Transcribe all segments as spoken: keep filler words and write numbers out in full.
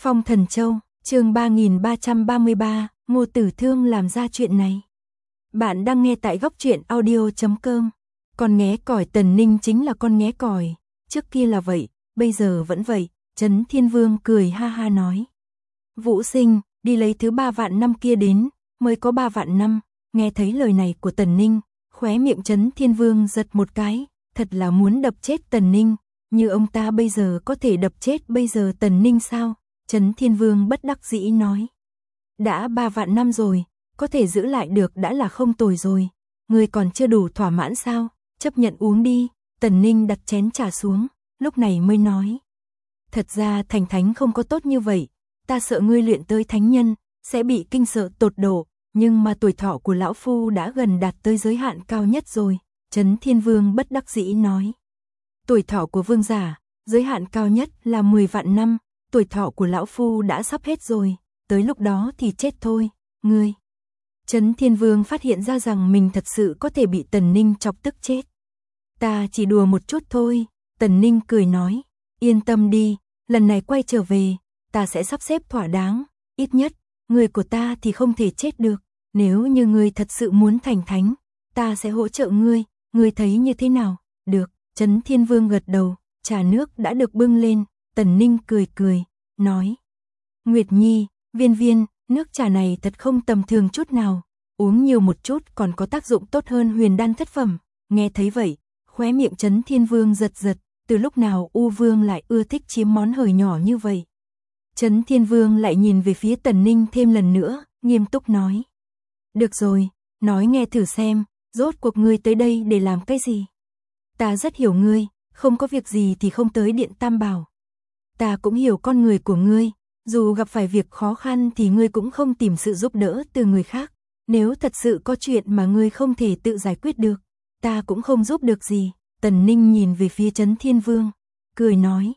Phong Thần Châu, chương ba nghìn ba trăm ba mươi ba, Ngô Tử Thương làm ra chuyện này. Bạn đang nghe tại góc truyện audio chấm com. Con nghé còi Tần Ninh chính là con nghé còi, trước kia là vậy, bây giờ vẫn vậy, Trấn Thiên Vương cười ha ha nói. Vũ Sinh, đi lấy thứ ba vạn năm kia đến, mới có ba vạn năm, nghe thấy lời này của Tần Ninh, khóe miệng Trấn Thiên Vương giật một cái, thật là muốn đập chết Tần Ninh, như ông ta bây giờ có thể đập chết bây giờ Tần Ninh sao? Trấn Thiên Vương bất đắc dĩ nói. Đã ba vạn năm rồi, có thể giữ lại được đã là không tồi rồi, người còn chưa đủ thỏa mãn sao? Chấp nhận uống đi. Tần Ninh đặt chén trà xuống, lúc này mới nói. Thật ra thành thánh không có tốt như vậy, ta sợ ngươi luyện tới thánh nhân, sẽ bị kinh sợ tột độ, nhưng mà tuổi thọ của lão phu đã gần đạt tới giới hạn cao nhất rồi. Trấn Thiên Vương bất đắc dĩ nói. Tuổi thọ của vương giả, giới hạn cao nhất là mười vạn năm, tuổi thọ của lão phu đã sắp hết rồi, tới lúc đó thì chết thôi, ngươi. Trấn Thiên Vương phát hiện ra rằng mình thật sự có thể bị Tần Ninh chọc tức chết. Ta chỉ đùa một chút thôi, Tần Ninh cười nói, yên tâm đi, lần này quay trở về, ta sẽ sắp xếp thỏa đáng, ít nhất, người của ta thì không thể chết được, nếu như ngươi thật sự muốn thành thánh, ta sẽ hỗ trợ ngươi, ngươi thấy như thế nào? Được, Trấn Thiên Vương gật đầu, trà nước đã được bưng lên, Tần Ninh cười cười, nói. Nguyệt Nhi, Viên Viên, nước trà này thật không tầm thường chút nào, uống nhiều một chút còn có tác dụng tốt hơn huyền đan thất phẩm. Nghe thấy vậy, khóe miệng Trấn Thiên Vương giật giật, từ lúc nào U Vương lại ưa thích chiếm món hời nhỏ như vậy. Trấn Thiên Vương lại nhìn về phía Tần Ninh thêm lần nữa, nghiêm túc nói. Được rồi, nói nghe thử xem, rốt cuộc ngươi tới đây để làm cái gì? Ta rất hiểu ngươi, không có việc gì thì không tới Điện Tam Bảo. Ta cũng hiểu con người của ngươi, dù gặp phải việc khó khăn thì ngươi cũng không tìm sự giúp đỡ từ người khác. Nếu thật sự có chuyện mà ngươi không thể tự giải quyết được, ta cũng không giúp được gì. Tần Ninh nhìn về phía Trấn Thiên Vương, cười nói.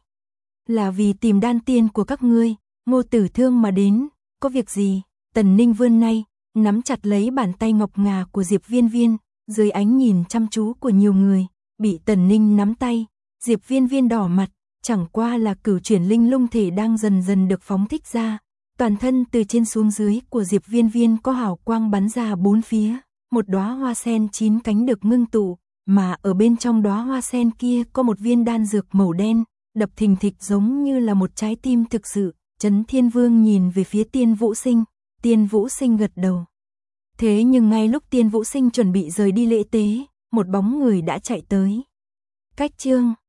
Là vì tìm đan tiên của các ngươi, Ngô Tử Thương mà đến, có việc gì? Tần Ninh vươn nay, nắm chặt lấy bàn tay ngọc ngà của Diệp Viên Viên, dưới ánh nhìn chăm chú của nhiều người, bị Tần Ninh nắm tay, Diệp Viên Viên đỏ mặt, chẳng qua là cửu chuyển linh lung thể đang dần dần được phóng thích ra, toàn thân từ trên xuống dưới của Diệp Viên Viên có hào quang bắn ra bốn phía, một đóa hoa sen chín cánh được ngưng tụ, mà ở bên trong đóa hoa sen kia có một viên đan dược màu đen, đập thình thịch giống như là một trái tim thực sự. Trấn Thiên Vương nhìn về phía Tiên Vũ Sinh, Tiên Vũ Sinh gật đầu. Thế nhưng ngay lúc Tiên Vũ Sinh chuẩn bị rời đi lễ tế, một bóng người đã chạy tới. Cách chương